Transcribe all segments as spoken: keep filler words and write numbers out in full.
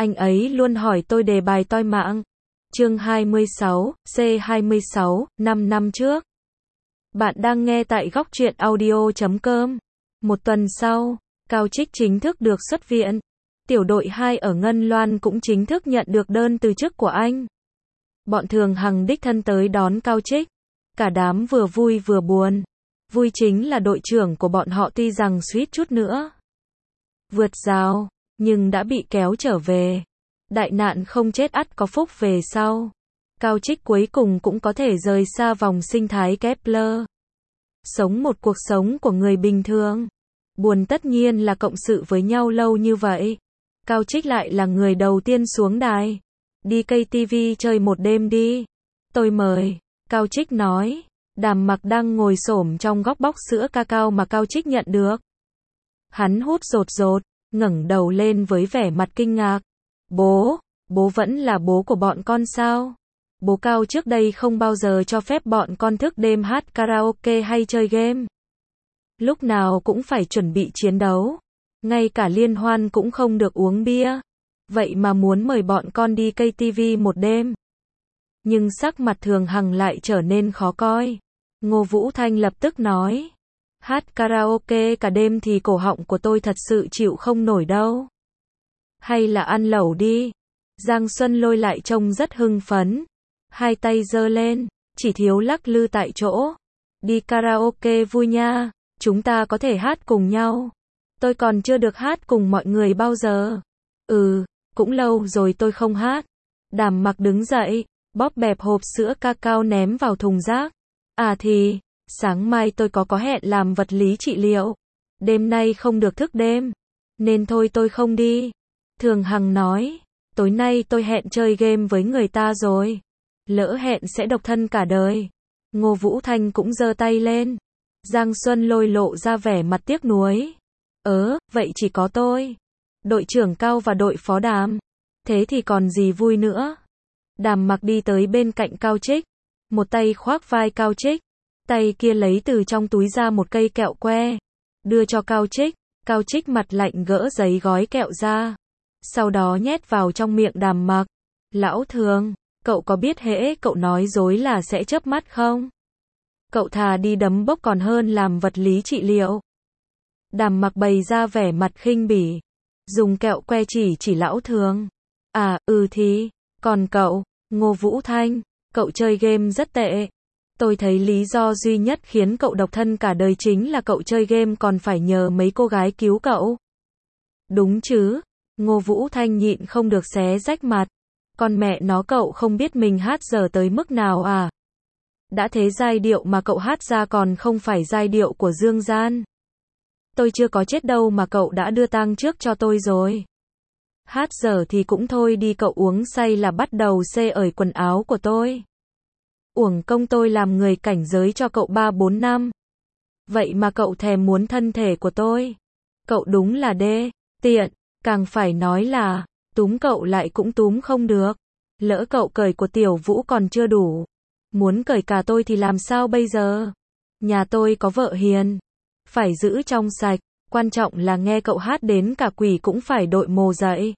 Anh ấy luôn hỏi tôi đề bài toi mạng. Chương hai mươi sáu, C hai mươi sáu, năm năm trước. Bạn đang nghe tại góc truyện audio chấm com. Một tuần sau, Cao Trích chính thức được xuất viện. Tiểu đội hai ở Ngân Loan cũng chính thức nhận được đơn từ chức của anh. Bọn Thường Hằng đích thân tới đón Cao Trích. Cả đám vừa vui vừa buồn. Vui chính là đội trưởng của bọn họ tuy rằng suýt chút nữa vượt rào, nhưng đã bị kéo trở về. Đại nạn không chết ắt có phúc về sau. Cao Trích cuối cùng cũng có thể rời xa vòng sinh thái Kepler. Sống một cuộc sống của người bình thường. Buồn tất nhiên là cộng sự với nhau lâu như vậy. Cao Trích lại là người đầu tiên xuống đài. Đi ca tê vê chơi một đêm đi. Tôi mời. Cao Trích nói. Đàm Mặc đang ngồi xổm trong góc bóc sữa cacao mà Cao Trích nhận được. Hắn hút rột rột, ngẩng đầu lên với vẻ mặt kinh ngạc. Bố, bố vẫn là bố của bọn con sao? Bố Cao trước đây không bao giờ cho phép bọn con thức đêm hát karaoke hay chơi game. Lúc nào cũng phải chuẩn bị chiến đấu. Ngay cả liên hoan cũng không được uống bia. Vậy mà muốn mời bọn con đi ca tê vê một đêm. Nhưng sắc mặt Thường Hằng lại trở nên khó coi. Ngô Vũ Thanh lập tức nói. Hát karaoke cả đêm thì cổ họng của tôi thật sự chịu không nổi đâu. Hay là ăn lẩu đi. Giang Xuân Lôi lại trông rất hưng phấn. Hai tay giơ lên, chỉ thiếu lắc lư tại chỗ. Đi karaoke vui nha, chúng ta có thể hát cùng nhau. Tôi còn chưa được hát cùng mọi người bao giờ. Ừ, cũng lâu rồi tôi không hát. Đàm Mặc đứng dậy, bóp bẹp hộp sữa cacao ném vào thùng rác. À thì, sáng mai tôi có có hẹn làm vật lý trị liệu. Đêm nay không được thức đêm. Nên thôi tôi không đi. Thường Hằng nói, tối nay tôi hẹn chơi game với người ta rồi. Lỡ hẹn sẽ độc thân cả đời. Ngô Vũ Thanh cũng giơ tay lên. Giang Xuân Lôi lộ ra vẻ mặt tiếc nuối. Ớ, vậy chỉ có tôi. Đội trưởng Cao và đội phó Đàm. Thế thì còn gì vui nữa. Đàm Mặc đi tới bên cạnh Cao Trích. Một tay khoác vai Cao Trích. Tay kia lấy từ trong túi ra một cây kẹo que. Đưa cho Cao Trích. Cao Trích mặt lạnh gỡ giấy gói kẹo ra. Sau đó nhét vào trong miệng Đàm Mặc. Lão Thường, cậu có biết hễ cậu nói dối là sẽ chớp mắt không? Cậu thà đi đấm bốc còn hơn làm vật lý trị liệu. Đàm Mặc bày ra vẻ mặt khinh bỉ. Dùng kẹo que chỉ chỉ Lão Thường. À, ừ thì, còn cậu, Ngô Vũ Thanh, cậu chơi game rất tệ. Tôi thấy lý do duy nhất khiến cậu độc thân cả đời chính là cậu chơi game còn phải nhờ mấy cô gái cứu cậu. Đúng chứ? Ngô Vũ Thanh nhịn không được xé rách mặt. Con mẹ nó, cậu không biết mình hát dở tới mức nào à? Đã thế giai điệu mà cậu hát ra còn không phải giai điệu của Dương Gian. Tôi chưa có chết đâu mà cậu đã đưa tang trước cho tôi rồi. Hát dở thì cũng thôi đi, cậu uống say là bắt đầu xê ởi quần áo của tôi. Uổng công tôi làm người cảnh giới cho cậu ba bốn năm. Vậy mà cậu thèm muốn thân thể của tôi. Cậu đúng là đê, tiện, càng phải nói là, túm cậu lại cũng túm không được. Lỡ cậu cởi của Tiểu Vũ còn chưa đủ. Muốn cởi cả tôi thì làm sao bây giờ? Nhà tôi có vợ hiền. Phải giữ trong sạch, quan trọng là nghe cậu hát đến cả quỷ cũng phải đội mồ dậy.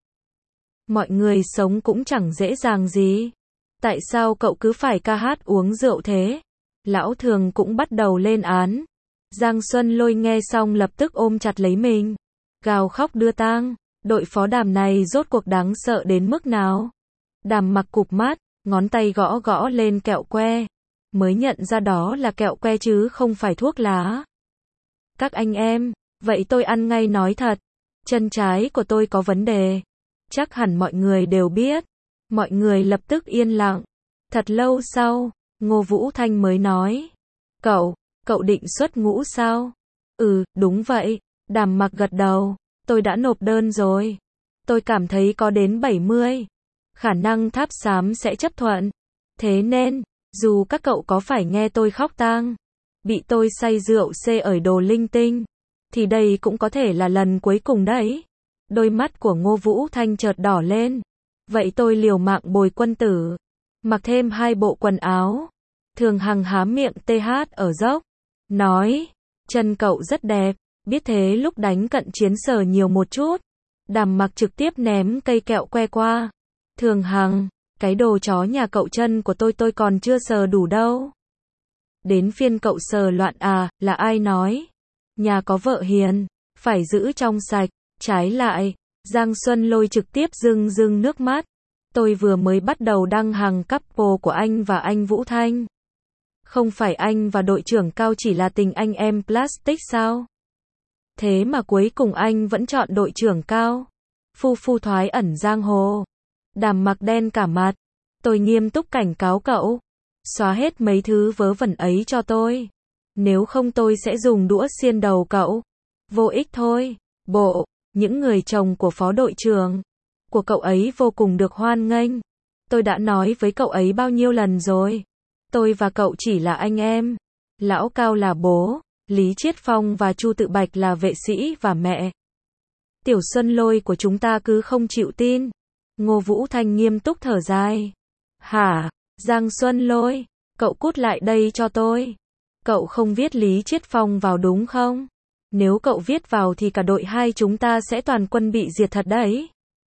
Mọi người sống cũng chẳng dễ dàng gì. Tại sao cậu cứ phải ca hát uống rượu thế? Lão Thường cũng bắt đầu lên án. Giang Xuân Lôi nghe xong lập tức ôm chặt lấy mình. Gào khóc đưa tang. Đội phó Đàm này rốt cuộc đáng sợ đến mức nào? Đàm Mặc cụp mắt, ngón tay gõ gõ lên kẹo que. Mới nhận ra đó là kẹo que chứ không phải thuốc lá. Các anh em, vậy tôi ăn ngay nói thật. Chân trái của tôi có vấn đề. Chắc hẳn mọi người đều biết. Mọi người lập tức yên lặng. Thật lâu sau, Ngô Vũ Thanh mới nói. Cậu, cậu định xuất ngũ sao? Ừ, đúng vậy. Đàm Mặc gật đầu. Tôi đã nộp đơn rồi. Tôi cảm thấy có đến bảy mươi. Khả năng Tháp Xám sẽ chấp thuận. Thế nên, dù các cậu có phải nghe tôi khóc tang, bị tôi say rượu xê ởi đồ linh tinh, thì đây cũng có thể là lần cuối cùng đấy. Đôi mắt của Ngô Vũ Thanh chợt đỏ lên. Vậy tôi liều mạng bồi quân tử. Mặc thêm hai bộ quần áo. Thường Hằng há miệng tê hát ở dốc. Nói, chân cậu rất đẹp. Biết thế lúc đánh cận chiến sờ nhiều một chút. Đàm Mặc trực tiếp ném cây kẹo que qua. Thường Hằng, cái đồ chó nhà cậu chân của tôi tôi còn chưa sờ đủ đâu. Đến phiên cậu sờ loạn à, là ai nói? Nhà có vợ hiền, phải giữ trong sạch. Trái lại, Giang Xuân Lôi trực tiếp rưng rưng nước mắt. Tôi vừa mới bắt đầu đăng hàng couple của anh và anh Vũ Thanh. Không phải anh và đội trưởng Cao chỉ là tình anh em plastic sao? Thế mà cuối cùng anh vẫn chọn đội trưởng Cao. Phu phu thoái ẩn giang hồ. Đàm Mặc đen cả mặt. Tôi nghiêm túc cảnh cáo cậu. Xóa hết mấy thứ vớ vẩn ấy cho tôi. Nếu không tôi sẽ dùng đũa xiên đầu cậu. Vô ích thôi. Bộ, những người chồng của phó đội trưởng của cậu ấy vô cùng được hoan nghênh. Tôi đã nói với cậu ấy bao nhiêu lần rồi. Tôi và cậu chỉ là anh em. Lão Cao là bố, Lý Chiết Phong và Chu Tự Bạch là vệ sĩ và mẹ. Tiểu Xuân Lôi của chúng ta cứ không chịu tin. Ngô Vũ Thanh nghiêm túc thở dài. Hả? Giang Xuân Lôi, cậu cút lại đây cho tôi. Cậu không viết Lý Chiết Phong vào đúng không? Nếu cậu viết vào thì cả đội hai chúng ta sẽ toàn quân bị diệt thật đấy.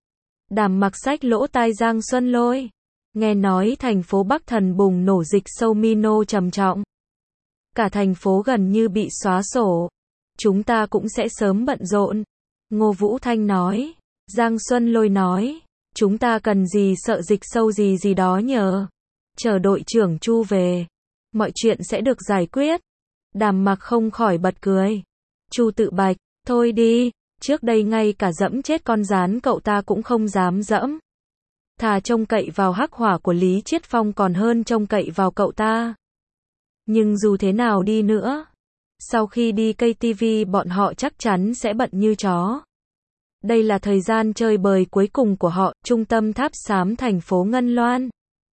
Đàm Mặc xách lỗ tai Giang Xuân Lôi. Nghe nói thành phố Bắc Thần bùng nổ dịch sâu Mino trầm trọng. Cả thành phố gần như bị xóa sổ. Chúng ta cũng sẽ sớm bận rộn. Ngô Vũ Thanh nói. Giang Xuân Lôi nói. Chúng ta cần gì sợ dịch sâu gì gì đó nhờ. Chờ đội trưởng Chu về. Mọi chuyện sẽ được giải quyết. Đàm Mặc không khỏi bật cười. Chu Tự Bạch, thôi đi. Trước đây ngay cả dẫm chết con rán cậu ta cũng không dám dẫm. Thà trông cậy vào hắc hỏa của Lý Chiết Phong còn hơn trông cậy vào cậu ta. Nhưng dù thế nào đi nữa, sau khi đi ca tê vê bọn họ chắc chắn sẽ bận như chó. Đây là thời gian chơi bời cuối cùng của họ, trung tâm tháp xám thành phố Ngân Loan.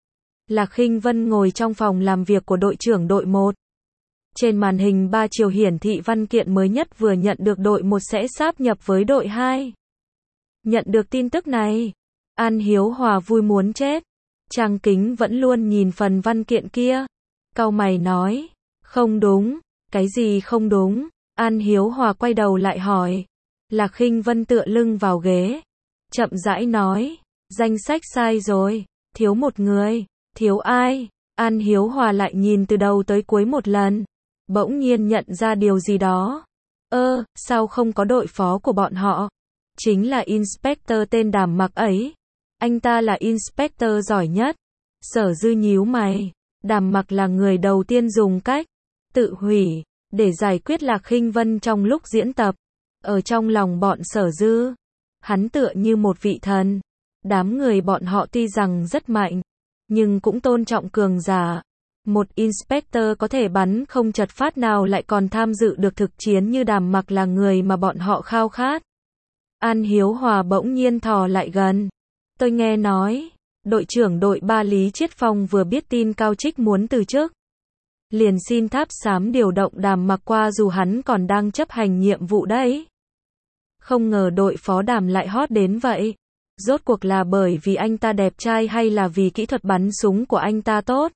Lạc Khinh Vân ngồi trong phòng làm việc của đội trưởng đội một. Trên màn hình ba chiều hiển thị văn kiện mới nhất vừa nhận được đội một sẽ sáp nhập với đội hai. Nhận được tin tức này, An Hiếu Hòa vui muốn chết. Trang Kính vẫn luôn nhìn phần văn kiện kia. Cau mày nói, không đúng, cái gì không đúng? An Hiếu Hòa quay đầu lại hỏi. Lạc Khinh Vân tựa lưng vào ghế, chậm rãi nói, danh sách sai rồi, thiếu một người, thiếu ai? An Hiếu Hòa lại nhìn từ đầu tới cuối một lần, bỗng nhiên nhận ra điều gì đó. Ơ, sao không có đội phó của bọn họ? Chính là Inspector tên Đàm Mặc ấy. Anh ta là Inspector giỏi nhất. Sở Dư nhíu mày. Đàm Mặc là người đầu tiên dùng cách tự hủy để giải quyết Lạc Khinh Vân trong lúc diễn tập. Ở trong lòng bọn Sở Dư, hắn tựa như một vị thần. Đám người bọn họ tuy rằng rất mạnh, nhưng cũng tôn trọng cường giả. Một Inspector có thể bắn không chật phát nào lại còn tham dự được thực chiến như Đàm Mặc là người mà bọn họ khao khát. An Hiếu Hòa bỗng nhiên thò lại gần. Tôi nghe nói, đội trưởng đội ba Lý Chiết Phong vừa biết tin Cao Trích muốn từ chức. Liền xin tháp xám điều động Đàm Mặc qua dù hắn còn đang chấp hành nhiệm vụ đấy. Không ngờ đội phó Đàm lại hot đến vậy. Rốt cuộc là bởi vì anh ta đẹp trai hay là vì kỹ thuật bắn súng của anh ta tốt?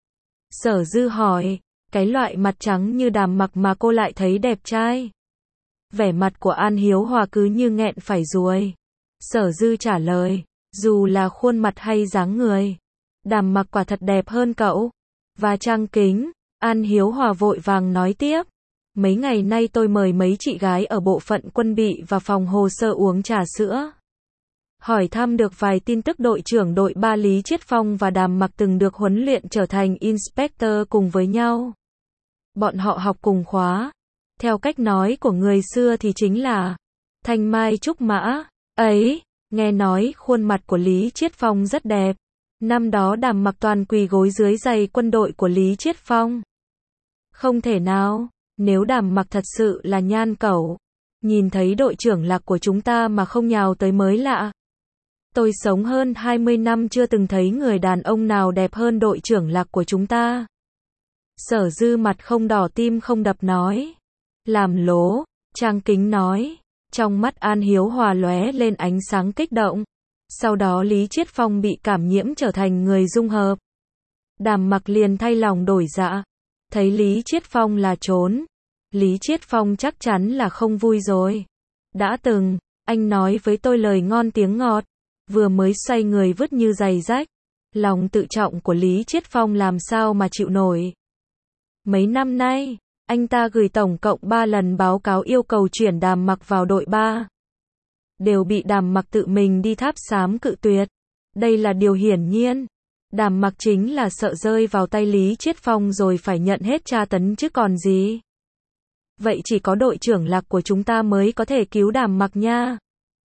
Sở Dư hỏi, cái loại mặt trắng như Đàm Mặc mà cô lại thấy đẹp trai. Vẻ mặt của An Hiếu Hòa cứ như nghẹn phải ruồi. Sở Dư trả lời, dù là khuôn mặt hay dáng người, Đàm Mặc quả thật đẹp hơn cậu. Và Trang Kính, An Hiếu Hòa vội vàng nói tiếp. Mấy ngày nay tôi mời mấy chị gái ở bộ phận quân bị và phòng hồ sơ uống trà sữa. Hỏi thăm được vài tin tức đội trưởng đội ba Lý Chiết Phong và Đàm Mặc từng được huấn luyện trở thành Inspector cùng với nhau. Bọn họ học cùng khóa. Theo cách nói của người xưa thì chính là thanh mai trúc mã. Ấy, nghe nói khuôn mặt của Lý Chiết Phong rất đẹp. Năm đó Đàm Mặc toàn quỳ gối dưới giày quân đội của Lý Chiết Phong. Không thể nào, nếu Đàm Mặc thật sự là nhan cẩu, nhìn thấy đội trưởng Lạc của chúng ta mà không nhào tới mới lạ. Tôi sống hơn hai mươi năm chưa từng thấy người đàn ông nào đẹp hơn đội trưởng Lạc của chúng ta. Sở Dư mặt không đỏ tim không đập nói. Làm lố, Trang Kính nói. Trong mắt An Hiếu Hòa lóe lên ánh sáng kích động. Sau đó Lý Chiết Phong bị cảm nhiễm trở thành người dung hợp. Đàm Mặc liền thay lòng đổi dạ. Thấy Lý Chiết Phong là trốn. Lý Chiết Phong chắc chắn là không vui rồi. Đã từng, Anh nói với tôi lời ngon tiếng ngọt, vừa mới xoay người vứt như giày rách. Lòng tự trọng của Lý Chiết Phong làm sao mà chịu nổi. Mấy năm nay, anh ta gửi tổng cộng ba lần báo cáo yêu cầu chuyển Đàm Mặc vào đội ba. Đều bị Đàm Mặc tự mình đi tháp xám cự tuyệt. Đây là điều hiển nhiên. Đàm Mặc chính là sợ rơi vào tay Lý Chiết Phong rồi phải nhận hết tra tấn chứ còn gì. Vậy chỉ có đội trưởng Lạc của chúng ta mới có thể cứu Đàm Mặc nha.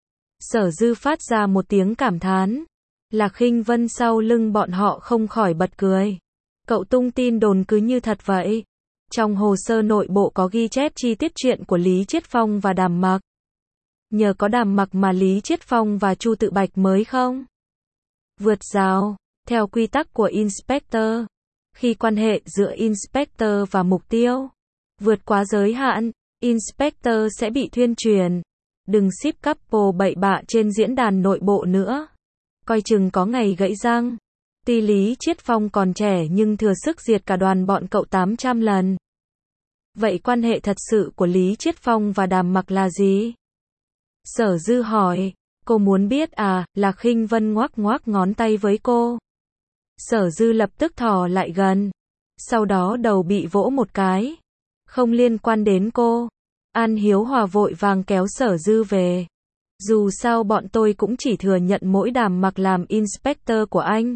Sở Dư phát ra một tiếng cảm thán. Lạc Khinh Vân sau lưng bọn họ không khỏi bật cười. Cậu tung tin đồn cứ như thật vậy. Trong hồ sơ nội bộ có ghi chép chi tiết chuyện của Lý Chiết Phong và Đàm Mặc. Nhờ có Đàm Mặc mà Lý Chiết Phong và Chu Tự Bạch mới không vượt rào. Theo quy tắc của Inspector, khi quan hệ giữa Inspector và mục tiêu vượt quá giới hạn, Inspector sẽ bị thuyên truyền. Đừng ship couple bậy bạ trên diễn đàn nội bộ nữa. Coi chừng có ngày gãy răng. Tuy Lý Chiết Phong còn trẻ nhưng thừa sức diệt cả đoàn bọn cậu tám trăm lần. Vậy quan hệ thật sự của Lý Chiết Phong và Đàm Mặc là gì? Sở Dư hỏi. Cô muốn biết à? Lạc Khinh Vân ngoắc ngoắc ngón tay với cô. Sở Dư lập tức thò lại gần. Sau đó đầu bị vỗ một cái. Không liên quan đến cô. An Hiếu Hòa vội vàng kéo Sở Dư về. Dù sao bọn tôi cũng chỉ thừa nhận mỗi Đàm Mặc làm inspector của anh.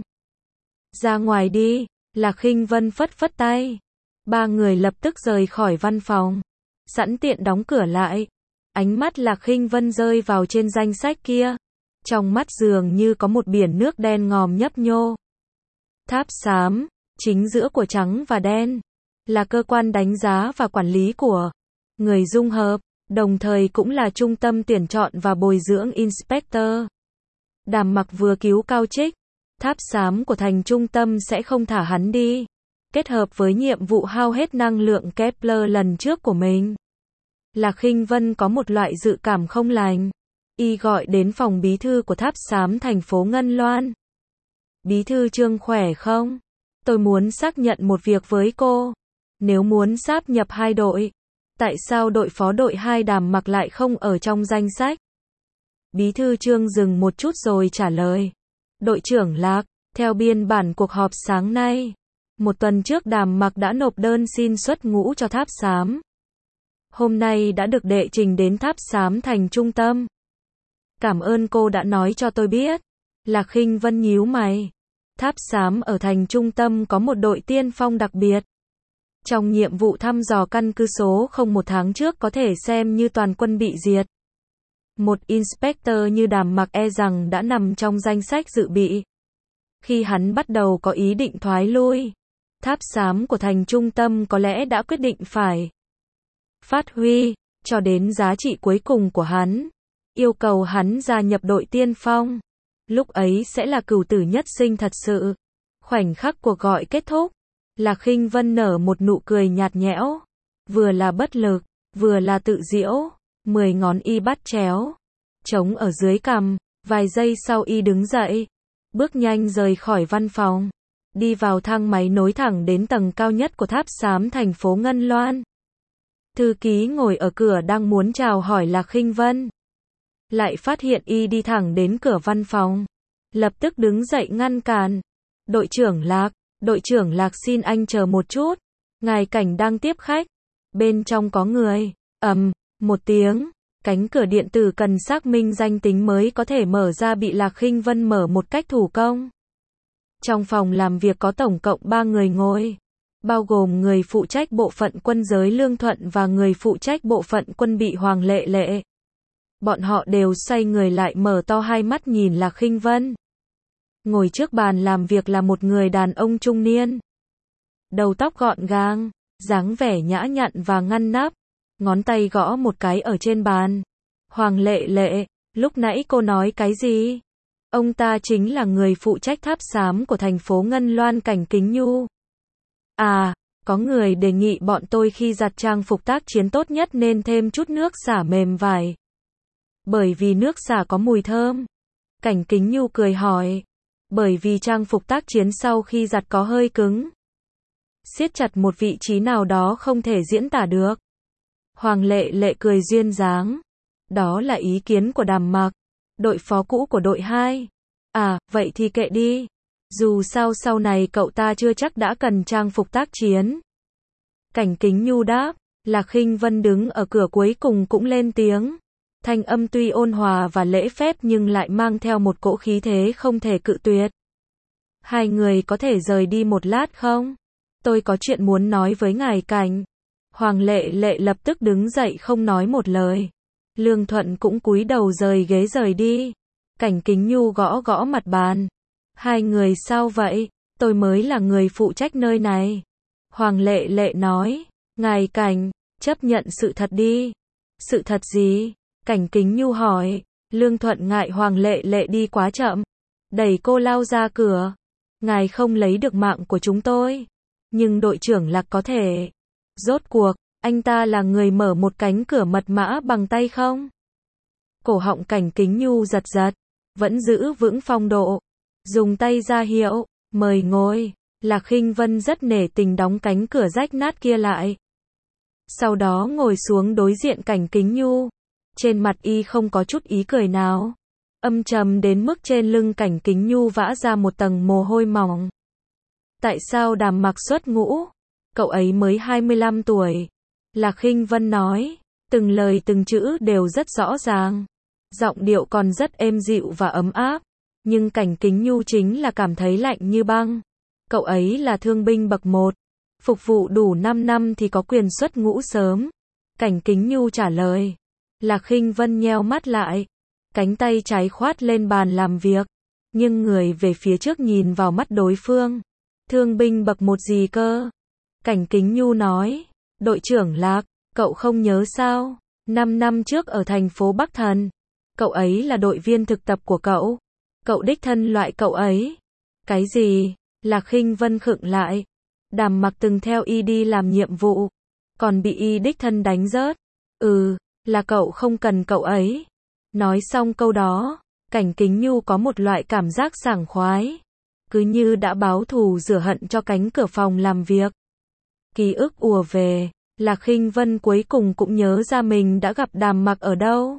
Ra ngoài đi. Lạc Khinh Vân phất phất tay. Ba người lập tức rời khỏi văn phòng. Sẵn tiện đóng cửa lại. Ánh mắt Lạc Khinh Vân rơi vào trên danh sách kia. Trong mắt dường như có một biển nước đen ngòm nhấp nhô. Tháp xám, chính giữa của trắng và đen, là cơ quan đánh giá và quản lý của người dung hợp, đồng thời cũng là trung tâm tuyển chọn và bồi dưỡng inspector. Đàm Mặc vừa cứu Cao Trích, tháp xám của thành trung tâm sẽ không thả hắn đi. Kết hợp với nhiệm vụ hao hết năng lượng Kepler lần trước của mình, Lạc Khinh Vân có một loại dự cảm không lành. Y gọi đến phòng bí thư của tháp xám thành phố Ngân Loan. Bí thư Trương khỏe không? Tôi muốn xác nhận một việc với cô. Nếu muốn sáp nhập hai đội, tại sao đội phó đội hai Đàm Mặc lại không ở trong danh sách? Bí thư Trương dừng một chút rồi trả lời. Đội trưởng Lạc, theo biên bản cuộc họp sáng nay, một tuần trước Đàm Mặc đã nộp đơn xin xuất ngũ cho tháp xám. Hôm nay đã được đệ trình đến tháp xám thành trung tâm. Cảm ơn cô đã nói cho tôi biết. Lạc Khinh Vân nhíu mày. Tháp xám ở thành trung tâm có một đội tiên phong đặc biệt. Trong nhiệm vụ thăm dò căn cứ số không một tháng trước có thể xem như toàn quân bị diệt. Một inspector như Đàm Mặc e rằng đã nằm trong danh sách dự bị. Khi hắn bắt đầu có ý định thoái lui, tháp xám của thành trung tâm có lẽ đã quyết định phải phát huy cho đến giá trị cuối cùng của hắn. Yêu cầu hắn gia nhập đội tiên phong. Lúc ấy sẽ là cửu tử nhất sinh thật sự. Khoảnh khắc cuộc gọi kết thúc, Lạc Khinh Vân nở một nụ cười nhạt nhẽo. Vừa là bất lực, vừa là tự giễu. Mười ngón y bắt chéo, trống ở dưới cằm. Vài giây sau y đứng dậy, bước nhanh rời khỏi văn phòng, đi vào thang máy nối thẳng đến tầng cao nhất của tháp xám thành phố Ngân Loan. Thư ký ngồi ở cửa đang muốn chào hỏi Lạc Khinh Vân, lại phát hiện y đi thẳng đến cửa văn phòng, lập tức đứng dậy ngăn cản. Đội trưởng Lạc, đội trưởng Lạc xin anh chờ một chút, ngài Cảnh đang tiếp khách, bên trong có người. Ầm, một tiếng, cánh cửa điện tử cần xác minh danh tính mới có thể mở ra bị Lạc Khinh Vân mở một cách thủ công. Trong phòng làm việc có tổng cộng ba người ngồi, bao gồm người phụ trách bộ phận quân giới Lương Thuận và người phụ trách bộ phận quân bị Hoàng Lệ Lệ. Bọn họ đều xoay người lại mở to hai mắt nhìn Lạc Khinh Vân. Ngồi trước bàn làm việc là một người đàn ông trung niên. Đầu tóc gọn gàng, dáng vẻ nhã nhặn và ngăn nắp, ngón tay gõ một cái ở trên bàn. Hoàng Lệ Lệ, lúc nãy cô nói cái gì? Ông ta chính là người phụ trách tháp xám của thành phố Ngân Loan Cảnh Kính Nhu. À, có người đề nghị bọn tôi khi giặt trang phục tác chiến tốt nhất nên thêm chút nước xả mềm vải. Bởi vì nước xả có mùi thơm. Cảnh Kính Nhu cười hỏi. Bởi vì trang phục tác chiến sau khi giặt có hơi cứng. Siết chặt một vị trí nào đó không thể diễn tả được. Hoàng Lệ Lệ cười duyên dáng. Đó là ý kiến của Đàm Mặc, đội phó cũ của đội hai. À, vậy thì kệ đi. Dù sao sau này cậu ta chưa chắc đã cần trang phục tác chiến. Cảnh Kính Nhu đáp. Lạc Khinh Vân đứng ở cửa cuối cùng cũng lên tiếng. Thanh âm tuy ôn hòa và lễ phép nhưng lại mang theo một cỗ khí thế không thể cự tuyệt. Hai người có thể rời đi một lát không? Tôi có chuyện muốn nói với ngài Cảnh. Hoàng Lệ Lệ lập tức đứng dậy không nói một lời. Lương Thuận cũng cúi đầu rời ghế rời đi. Cảnh Kính Nhu gõ gõ mặt bàn. Hai người sao vậy? Tôi mới là người phụ trách nơi này. Hoàng Lệ Lệ nói. Ngài Cảnh, chấp nhận sự thật đi. Sự thật gì? Cảnh Kính Nhu hỏi. Lương Thuận ngại Hoàng Lệ Lệ đi quá chậm, đẩy cô lao ra cửa. Ngài không lấy được mạng của chúng tôi, nhưng đội trưởng Lạc có thể. Rốt cuộc, anh ta là người mở một cánh cửa mật mã bằng tay không? Cổ họng Cảnh Kính Nhu giật giật, vẫn giữ vững phong độ. Dùng tay ra hiệu, mời ngồi. Lạc Khinh Vân rất nể tình đóng cánh cửa rách nát kia lại. Sau đó ngồi xuống đối diện Cảnh Kính Nhu. Trên mặt y không có chút ý cười nào. Âm trầm đến mức trên lưng Cảnh Kính Nhu vã ra một tầng mồ hôi mỏng. Tại sao Đàm Mặc xuất ngũ? Cậu ấy mới hai mươi lăm tuổi. Lạc Khinh Vân nói, từng lời từng chữ đều rất rõ ràng. Giọng điệu còn rất êm dịu và ấm áp. Nhưng Cảnh Kính Nhu chính là cảm thấy lạnh như băng. Cậu ấy là thương binh bậc một. Phục vụ đủ năm năm thì có quyền xuất ngũ sớm. Cảnh Kính Nhu trả lời. Lạc Khinh Vân nheo mắt lại. Cánh tay trái khoát lên bàn làm việc. Nhưng người về phía trước nhìn vào mắt đối phương. Thương binh bậc một gì cơ? Cảnh Kính Nhu nói. Đội trưởng Lạc, cậu không nhớ sao? Năm năm trước ở thành phố Bắc Thần. Cậu ấy là đội viên thực tập của cậu. Cậu đích thân loại cậu ấy. Cái gì? Lạc Khinh Vân khựng lại. Đàm Mặc từng theo y đi làm nhiệm vụ. Còn bị y đích thân đánh rớt. Ừ, là cậu không cần cậu ấy. Nói xong câu đó, Cảnh Kính Nhu có một loại cảm giác sảng khoái. Cứ như đã báo thù rửa hận cho cánh cửa phòng làm việc. Ký ức ùa về, Lạc Khinh Vân cuối cùng cũng nhớ ra mình đã gặp Đàm Mặc ở đâu.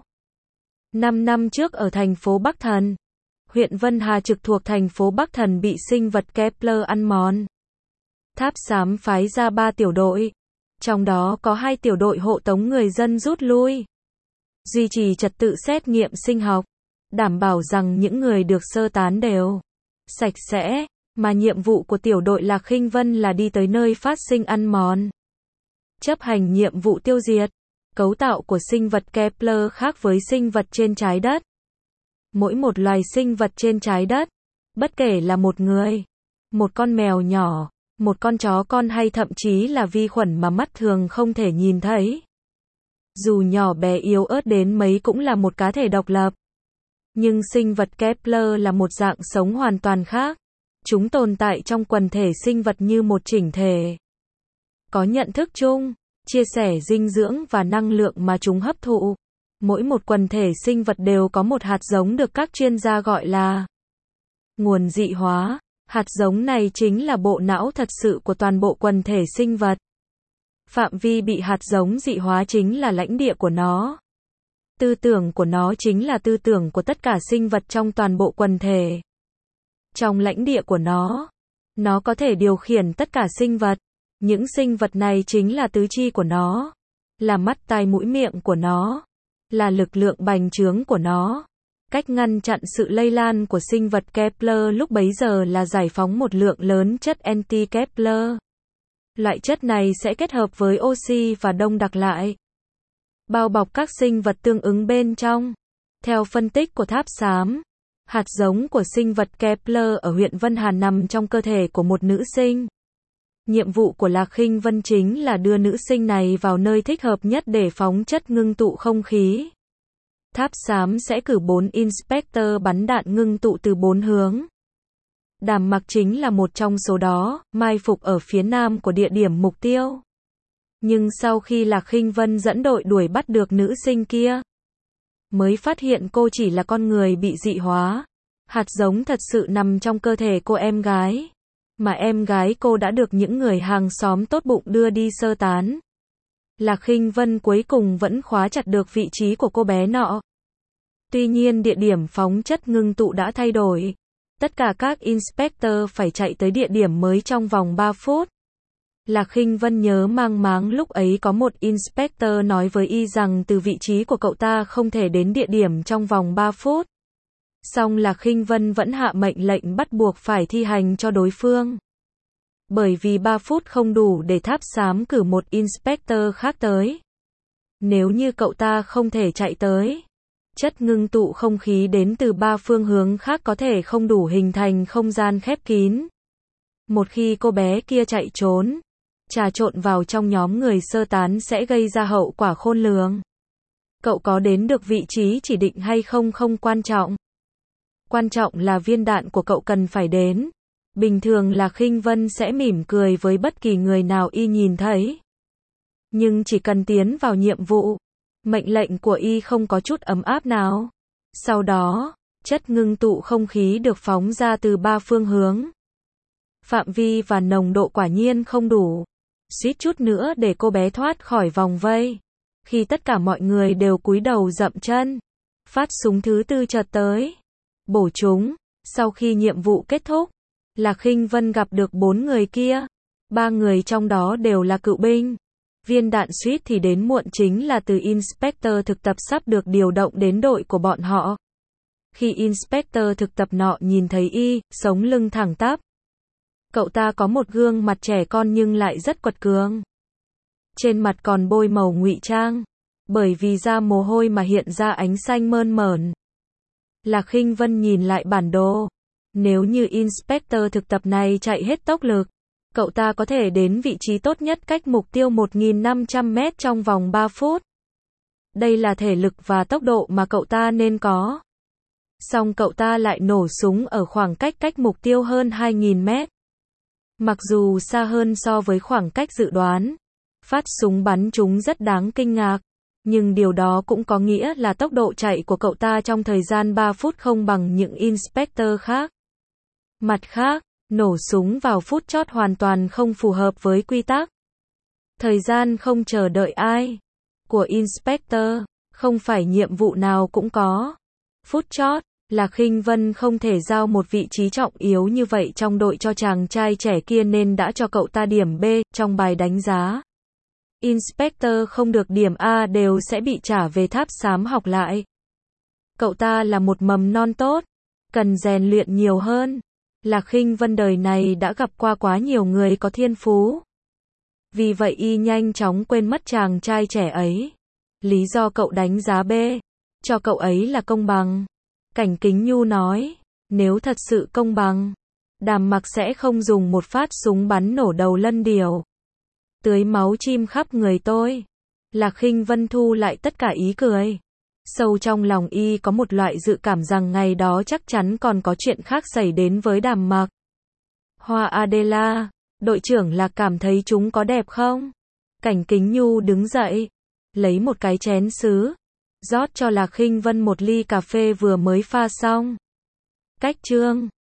Năm năm trước ở thành phố Bắc Thần. Huyện Vân Hà trực thuộc thành phố Bắc Thần bị sinh vật Kepler ăn mòn. Tháp Xám phái ra ba tiểu đội. Trong đó có hai tiểu đội hộ tống người dân rút lui. Duy trì trật tự xét nghiệm sinh học. Đảm bảo rằng những người được sơ tán đều sạch sẽ. Mà nhiệm vụ của tiểu đội Lạc Khinh Vân là đi tới nơi phát sinh ăn mòn. Chấp hành nhiệm vụ tiêu diệt. Cấu tạo của sinh vật Kepler khác với sinh vật trên trái đất. Mỗi một loài sinh vật trên trái đất, bất kể là một người, một con mèo nhỏ, một con chó con hay thậm chí là vi khuẩn mà mắt thường không thể nhìn thấy. Dù nhỏ bé yếu ớt đến mấy cũng là một cá thể độc lập. Nhưng sinh vật Kepler là một dạng sống hoàn toàn khác. Chúng tồn tại trong quần thể sinh vật như một chỉnh thể. Có nhận thức chung, chia sẻ dinh dưỡng và năng lượng mà chúng hấp thụ. Mỗi một quần thể sinh vật đều có một hạt giống được các chuyên gia gọi là nguồn dị hóa. Hạt giống này chính là bộ não thật sự của toàn bộ quần thể sinh vật. Phạm vi bị hạt giống dị hóa chính là lãnh địa của nó. Tư tưởng của nó chính là tư tưởng của tất cả sinh vật trong toàn bộ quần thể. Trong lãnh địa của nó, nó có thể điều khiển tất cả sinh vật. Những sinh vật này chính là tứ chi của nó, là mắt tai mũi miệng của nó, là lực lượng bành trướng của nó. Cách ngăn chặn sự lây lan của sinh vật Kepler lúc bấy giờ là giải phóng một lượng lớn chất anti-Kepler. Loại chất này sẽ kết hợp với oxy và đông đặc lại, bao bọc các sinh vật tương ứng bên trong. Theo phân tích của Tháp Xám, hạt giống của sinh vật Kepler ở huyện Vân Hà nằm trong cơ thể của một nữ sinh. Nhiệm vụ của Lạc Khinh Vân chính là đưa nữ sinh này vào nơi thích hợp nhất để phóng chất ngưng tụ không khí. Tháp Xám sẽ cử bốn inspector bắn đạn ngưng tụ từ bốn hướng. Đàm Mặc chính là một trong số đó, mai phục ở phía nam của địa điểm mục tiêu. Nhưng sau khi Lạc Khinh Vân dẫn đội đuổi bắt được nữ sinh kia, mới phát hiện cô chỉ là con người bị dị hóa. Hạt giống thật sự nằm trong cơ thể cô em gái. Mà em gái cô đã được những người hàng xóm tốt bụng đưa đi sơ tán. Lạc Khinh Vân cuối cùng vẫn khóa chặt được vị trí của cô bé nọ. Tuy nhiên địa điểm phóng chất ngưng tụ đã thay đổi. Tất cả các inspector phải chạy tới địa điểm mới trong vòng ba phút. Lạc Khinh Vân nhớ mang máng lúc ấy có một inspector nói với y rằng từ vị trí của cậu ta không thể đến địa điểm trong vòng ba phút. Song Lạc Khinh Vân vẫn hạ mệnh lệnh bắt buộc phải thi hành cho đối phương. Bởi vì ba phút không đủ để tháp xám cử một inspector khác tới. Nếu như cậu ta không thể chạy tới, chất ngưng tụ không khí đến từ ba phương hướng khác có thể không đủ hình thành không gian khép kín. Một khi cô bé kia chạy trốn, trà trộn vào trong nhóm người sơ tán sẽ gây ra hậu quả khôn lường. Cậu có đến được vị trí chỉ định hay không không quan trọng. Quan trọng là viên đạn của cậu cần phải đến. Bình thường là Khinh Vân sẽ mỉm cười với bất kỳ người nào y nhìn thấy. Nhưng chỉ cần tiến vào nhiệm vụ, mệnh lệnh của y không có chút ấm áp nào. Sau đó, chất ngưng tụ không khí được phóng ra từ ba phương hướng. Phạm vi và nồng độ quả nhiên không đủ. Suýt chút nữa để cô bé thoát khỏi vòng vây. Khi tất cả mọi người đều cúi đầu dậm chân, phát súng thứ tư chợt tới. Bổ chúng. Sau khi nhiệm vụ kết thúc, Lạc Khinh Vân gặp được bốn người kia. Ba người trong đó đều là cựu binh. Viên đạn suýt thì đến muộn chính là từ Inspector thực tập sắp được điều động đến đội của bọn họ. Khi Inspector thực tập nọ nhìn thấy y, sống lưng thẳng tắp. Cậu ta có một gương mặt trẻ con nhưng lại rất quật cường. Trên mặt còn bôi màu ngụy trang. Bởi vì ra mồ hôi mà hiện ra ánh xanh mơn mởn. Lạc Khinh Vân nhìn lại bản đồ. Nếu như Inspector thực tập này chạy hết tốc lực, cậu ta có thể đến vị trí tốt nhất cách mục tiêu một nghìn năm trăm mét trong vòng ba phút. Đây là thể lực và tốc độ mà cậu ta nên có. Song cậu ta lại nổ súng ở khoảng cách cách mục tiêu hơn hai nghìn mét. Mặc dù xa hơn so với khoảng cách dự đoán, phát súng bắn chúng rất đáng kinh ngạc. Nhưng điều đó cũng có nghĩa là tốc độ chạy của cậu ta trong thời gian ba phút không bằng những inspector khác. Mặt khác, nổ súng vào phút chót hoàn toàn không phù hợp với quy tắc. Thời gian không chờ đợi ai. Của inspector, không phải nhiệm vụ nào cũng có. Phút chót, Lạc Khinh Vân không thể giao một vị trí trọng yếu như vậy trong đội cho chàng trai trẻ kia nên đã cho cậu ta điểm B trong bài đánh giá. Inspector không được điểm A đều sẽ bị trả về tháp xám học lại. Cậu ta là một mầm non tốt, cần rèn luyện nhiều hơn. Lạc Khinh Vân đời này đã gặp qua quá nhiều người có thiên phú. Vì vậy y nhanh chóng quên mất chàng trai trẻ ấy. Lý do cậu đánh giá B cho cậu ấy là công bằng. Cảnh Kính Nhu nói, nếu thật sự công bằng, Đàm Mặc sẽ không dùng một phát súng bắn nổ đầu Lân Điểu. Tưới máu chim khắp người tôi. Lạc Khinh Vân thu lại tất cả ý cười. Sâu trong lòng y có một loại dự cảm rằng ngày đó chắc chắn còn có chuyện khác xảy đến với Đàm Mặc. Hoa Adela, đội trưởng Lạc cảm thấy chúng có đẹp không? Cảnh Kính Nhu đứng dậy, lấy một cái chén sứ, rót cho Lạc Khinh Vân một ly cà phê vừa mới pha xong. Cách chương